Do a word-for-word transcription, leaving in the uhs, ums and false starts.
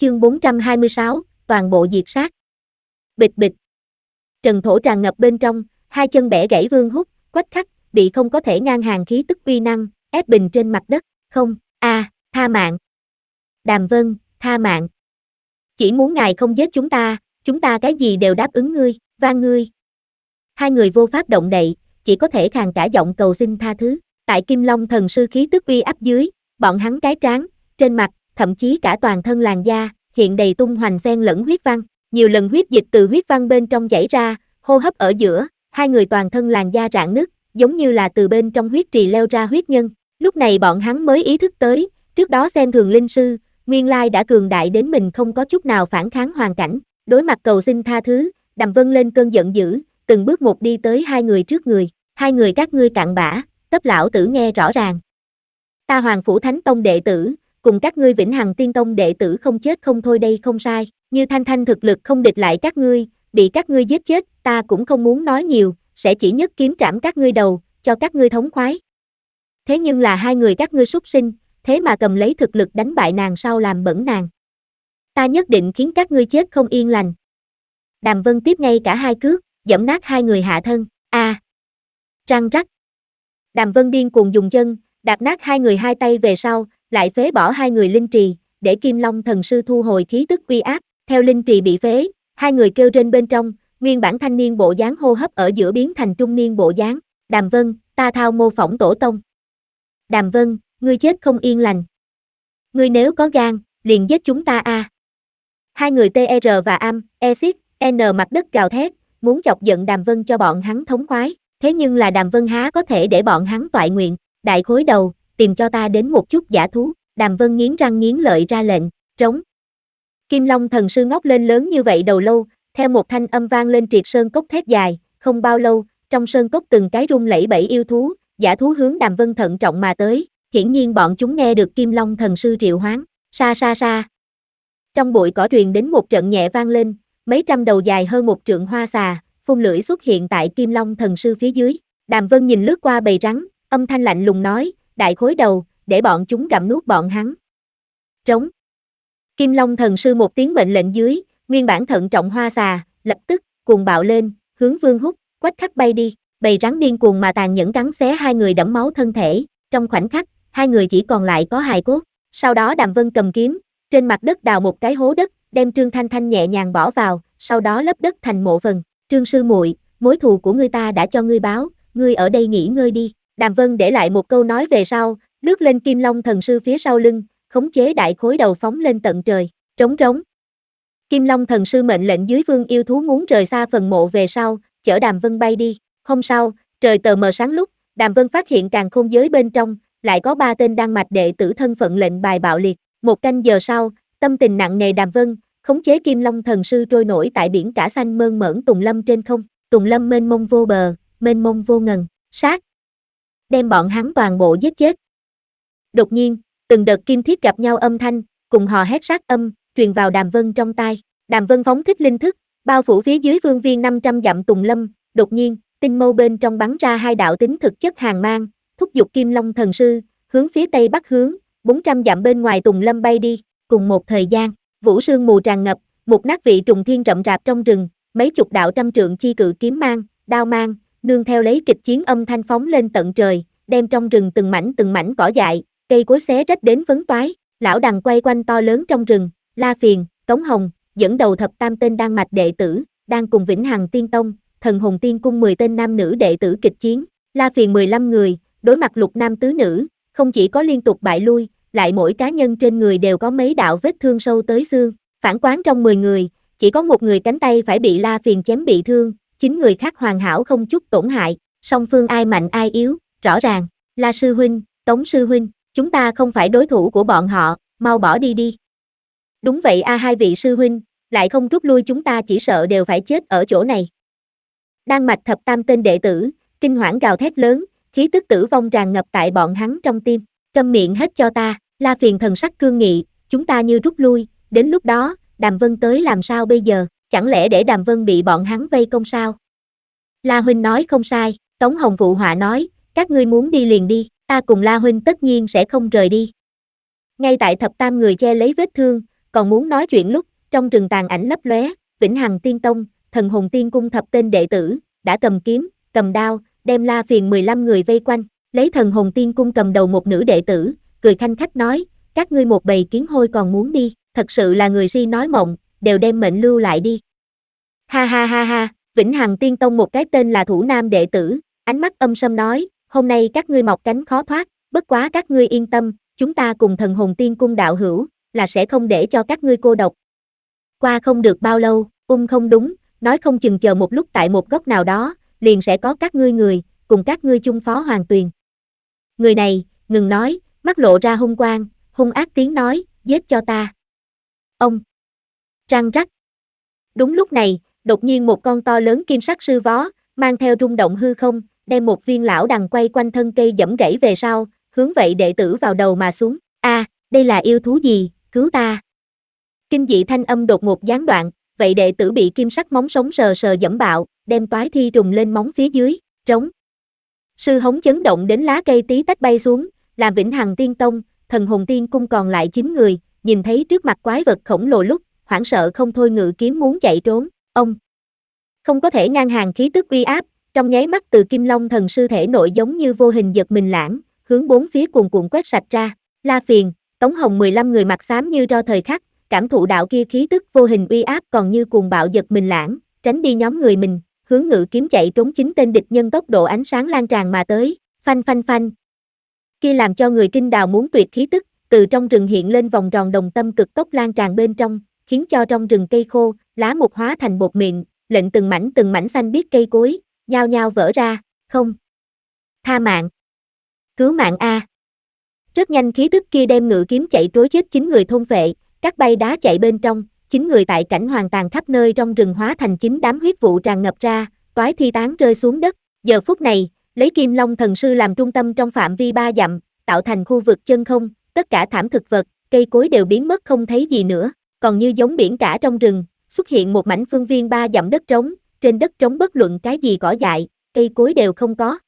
chương bốn trăm hai mươi sáu, toàn bộ diệt sát. Bịch bịch. Trần thổ tràn ngập bên trong, hai chân bẻ gãy Vương Húc, Quách Khắc, bị không có thể ngang hàng khí tức uy năng, ép bình trên mặt đất, không, a, à, tha mạng. Đàm Vân, tha mạng. Chỉ muốn ngài không giết chúng ta, chúng ta cái gì đều đáp ứng ngươi, van ngươi. Hai người vô pháp động đậy, chỉ có thể khàn cả giọng cầu xin tha thứ. Tại Kim Long thần sư khí tức uy áp dưới, bọn hắn cái trán, trên mặt, thậm chí cả toàn thân làn da, hiện đầy tung hoành xen lẫn huyết văn. Nhiều lần huyết dịch từ huyết văn bên trong chảy ra, hô hấp ở giữa, hai người toàn thân làn da rạn nứt, giống như là từ bên trong huyết trì leo ra huyết nhân. Lúc này bọn hắn mới ý thức tới, trước đó xem thường linh sư, nguyên lai đã cường đại đến mình không có chút nào phản kháng hoàn cảnh. Đối mặt cầu xin tha thứ, Đàm Vân lên cơn giận dữ, từng bước một đi tới hai người trước người. Hai người các ngươi cặn bã, cấp lão tử nghe rõ ràng. Ta Hoàng Phủ Thánh Tông đệ tử, cùng các ngươi Vĩnh Hằng Tiên Tông đệ tử không chết không thôi đây không sai. Như Thanh Thanh thực lực không địch lại các ngươi, bị các ngươi giết chết, ta cũng không muốn nói nhiều, sẽ chỉ nhất kiếm trảm các ngươi đầu, cho các ngươi thống khoái. Thế nhưng là hai người các ngươi súc sinh, thế mà cầm lấy thực lực đánh bại nàng sau làm bẩn nàng. Ta nhất định khiến các ngươi chết không yên lành. Đàm Vân tiếp ngay cả hai cước, giẫm nát hai người hạ thân, a, à. Răng rắc. Đàm Vân điên cuồng dùng chân, đạp nát hai người hai tay về sau, lại phế bỏ hai người linh trì, để Kim Long thần sư thu hồi khí tức uy áp. Theo linh trì bị phế, hai người kêu trên bên trong, nguyên bản thanh niên bộ dáng hô hấp ở giữa biến thành trung niên bộ dáng. Đàm Vân, ta thao mô phỏng tổ tông. Đàm Vân, ngươi chết không yên lành. Ngươi nếu có gan, liền giết chúng ta a. À. Hai người tê rờ và am, exit, N mặt đất gào thét, muốn chọc giận Đàm Vân cho bọn hắn thống khoái. Thế nhưng là Đàm Vân há có thể để bọn hắn toại nguyện. Đại khối đầu, tìm cho ta đến một chút giả thú. Đàm Vân nghiến răng nghiến lợi ra lệnh, trống. Kim Long thần sư ngóc lên lớn như vậy đầu lâu, theo một thanh âm vang lên triệt sơn cốc thét dài, không bao lâu, trong sơn cốc từng cái rung lẫy bẫy yêu thú, giả thú hướng Đàm Vân thận trọng mà tới, hiển nhiên bọn chúng nghe được Kim Long thần sư triệu hoán, sa sa sa. Trong bụi cỏ truyền đến một trận nhẹ vang lên, mấy trăm đầu dài hơn một trượng hoa xà, phun lưỡi xuất hiện tại Kim Long thần sư phía dưới. Đàm Vân nhìn lướt qua bầy rắn, âm thanh lạnh lùng nói, đại khối đầu, để bọn chúng gặm nuốt bọn hắn. Trống. Kim Long thần sư một tiếng mệnh lệnh dưới, nguyên bản thận trọng hoa xà, lập tức, cuồng bạo lên, hướng Vương Húc, Quách Khắc bay đi, bầy rắn điên cuồng mà tàn nhẫn cắn xé hai người đẫm máu thân thể, trong khoảnh khắc, hai người chỉ còn lại có hài cốt. Sau đó Đàm Vân cầm kiếm, trên mặt đất đào một cái hố đất, đem Trương Thanh Thanh nhẹ nhàng bỏ vào, sau đó lấp đất thành mộ phần. Trương sư muội, mối thù của ngươi ta đã cho ngươi báo, ngươi ở đây nghỉ ngơi đi. Đàm Vân để lại một câu nói về sau, lướt lên Kim Long thần sư phía sau lưng, khống chế đại khối đầu phóng lên tận trời, trống trống. Kim Long thần sư mệnh lệnh dưới vương yêu thú muốn rời xa phần mộ về sau, chở Đàm Vân bay đi. Hôm sau, trời tờ mờ sáng lúc, Đàm Vân phát hiện càn khôn giới bên trong, lại có ba tên đan mạch đệ tử thân phận lệnh bài bạo liệt. Một canh giờ sau, tâm tình nặng nề Đàm Vân, khống chế Kim Long thần sư trôi nổi tại biển cả xanh mơn mởn Tùng Lâm trên không. Tùng Lâm mênh mông vô bờ, mênh mông vô ngần, sát. Đem bọn hắn toàn bộ giết chết. Đột nhiên, từng đợt kim thiết gặp nhau âm thanh, cùng hò hét sát âm, truyền vào Đàm Vân trong tai. Đàm Vân phóng thích linh thức, bao phủ phía dưới vương viên năm trăm dặm Tùng Lâm, đột nhiên, tinh mâu bên trong bắn ra hai đạo tính thực chất hàng mang, thúc giục Kim Long thần sư, hướng phía tây bắc hướng, bốn trăm dặm bên ngoài Tùng Lâm bay đi. Cùng một thời gian, vũ sương mù tràn ngập, một nát vị trùng thiên rậm rạp trong rừng, mấy chục đạo trăm trượng chi cự kiếm mang, đao mang, nương theo lấy kịch chiến âm thanh phóng lên tận trời, đem trong rừng từng mảnh từng mảnh cỏ dại, cây cối xé rách đến phấn toái. Lão đằng quay quanh to lớn trong rừng, La Phiền, Tống Hồng, dẫn đầu thập tam tên đan mạch đệ tử, đang cùng Vĩnh Hằng Tiên Tông, Thần Hồn Tiên Cung mười tên nam nữ đệ tử kịch chiến. La Phiền mười lăm người, đối mặt lục nam tứ nữ, không chỉ có liên tục bại lui, lại mỗi cá nhân trên người đều có mấy đạo vết thương sâu tới xương. Phản quán trong mười người, chỉ có một người cánh tay phải bị La Phiền chém bị thương, chín người khác hoàn hảo không chút tổn hại. Song phương ai mạnh ai yếu, rõ ràng. La sư huynh, Tống sư huynh, chúng ta không phải đối thủ của bọn họ, mau bỏ đi đi. Đúng vậy a, hai vị sư huynh, lại không rút lui chúng ta chỉ sợ đều phải chết ở chỗ này. Đan mạch thập tam tên đệ tử, kinh hoảng gào thét lớn, khí tức tử vong tràn ngập tại bọn hắn trong tim. Câm miệng hết cho ta. La Phiền thần sắc cương nghị, chúng ta như rút lui, đến lúc đó, Đàm Vân tới làm sao bây giờ, chẳng lẽ để Đàm Vân bị bọn hắn vây công sao? La huynh nói không sai, Tống Hồng phụ họa nói, các ngươi muốn đi liền đi, ta cùng La huynh tất nhiên sẽ không rời đi. Ngay tại thập tam người che lấy vết thương, còn muốn nói chuyện lúc, trong rừng tàn ảnh lấp lóe, Vĩnh Hằng Tiên Tông, Thần Hồn Tiên Cung thập tên đệ tử, đã cầm kiếm, cầm đao, đem La Phiền mười lăm người vây quanh, lấy Thần Hồn Tiên Cung cầm đầu một nữ đệ tử, cười khanh khách nói, các ngươi một bầy kiến hôi còn muốn đi, thật sự là người si nói mộng, đều đem mệnh lưu lại đi. Ha ha ha ha, Vĩnh Hằng Tiên Tông một cái tên là Thủ Nam đệ tử, ánh mắt âm sâm nói, hôm nay các ngươi mọc cánh khó thoát, bất quá các ngươi yên tâm, chúng ta cùng Thần Hồn Tiên Cung đạo hữu, là sẽ không để cho các ngươi cô độc. Qua không được bao lâu, ung không đúng, nói không chừng chờ một lúc tại một góc nào đó, liền sẽ có các ngươi người, cùng các ngươi chung phó Hoàng Tuyền. Người này, ngừng nói, mắt lộ ra hung quang, hung ác tiếng nói, giết cho ta. Ông. Răng rắc. Đúng lúc này, đột nhiên một con to lớn kim sắc sư vó, mang theo rung động hư không, đem một viên lão đằng quay quanh thân cây dẫm gãy về sau, hướng vậy đệ tử vào đầu mà xuống. A, à, đây là yêu thú gì, cứu ta. Kinh dị thanh âm đột ngột gián đoạn, vậy đệ tử bị kim sắc móng sống sờ sờ dẫm bạo, đem toái thi trùng lên móng phía dưới, trống. Sư hống chấn động đến lá cây tí tách bay xuống, làm Vĩnh Hằng Tiên Tông, Thần Hồn Tiên Cung còn lại chín người, nhìn thấy trước mặt quái vật khổng lồ lúc, hoảng sợ không thôi ngự kiếm muốn chạy trốn, ông. Không có thể ngăn hàng khí tức uy áp, trong nháy mắt từ Kim Long thần sư thể nội giống như vô hình giật mình lãng, hướng bốn phía cuồn cuộn quét sạch ra, La Phiền, Tống Hồng mười lăm người mặt xám như ro thời khắc, cảm thụ đạo kia khí tức vô hình uy áp còn như cuồng bạo giật mình lãng, tránh đi nhóm người mình, hướng ngự kiếm chạy trốn chính tên địch nhân tốc độ ánh sáng lan tràn mà tới, phanh phanh phanh. Kia làm cho người kinh đào muốn tuyệt khí tức, từ trong rừng hiện lên vòng tròn đồng tâm cực tốc lan tràn bên trong, khiến cho trong rừng cây khô, lá mục hóa thành bột mịn, lệnh từng mảnh từng mảnh xanh biếc cây cối, nhao nhao vỡ ra, không. Tha mạng. Cứu mạng a. Rất nhanh khí tức kia đem ngự kiếm chạy trối chết chín người thôn phệ, các bay đá chạy bên trong, chín người tại cảnh hoàn tàn khắp nơi trong rừng hóa thành chín đám huyết vụ tràn ngập ra, toái thi tán rơi xuống đất. Giờ phút này, lấy Kim Long thần sư làm trung tâm trong phạm vi ba dặm, tạo thành khu vực chân không, tất cả thảm thực vật, cây cối đều biến mất không thấy gì nữa, còn như giống biển cả trong rừng, xuất hiện một mảnh phương viên ba dặm đất trống, trên đất trống bất luận cái gì cỏ dại, cây cối đều không có.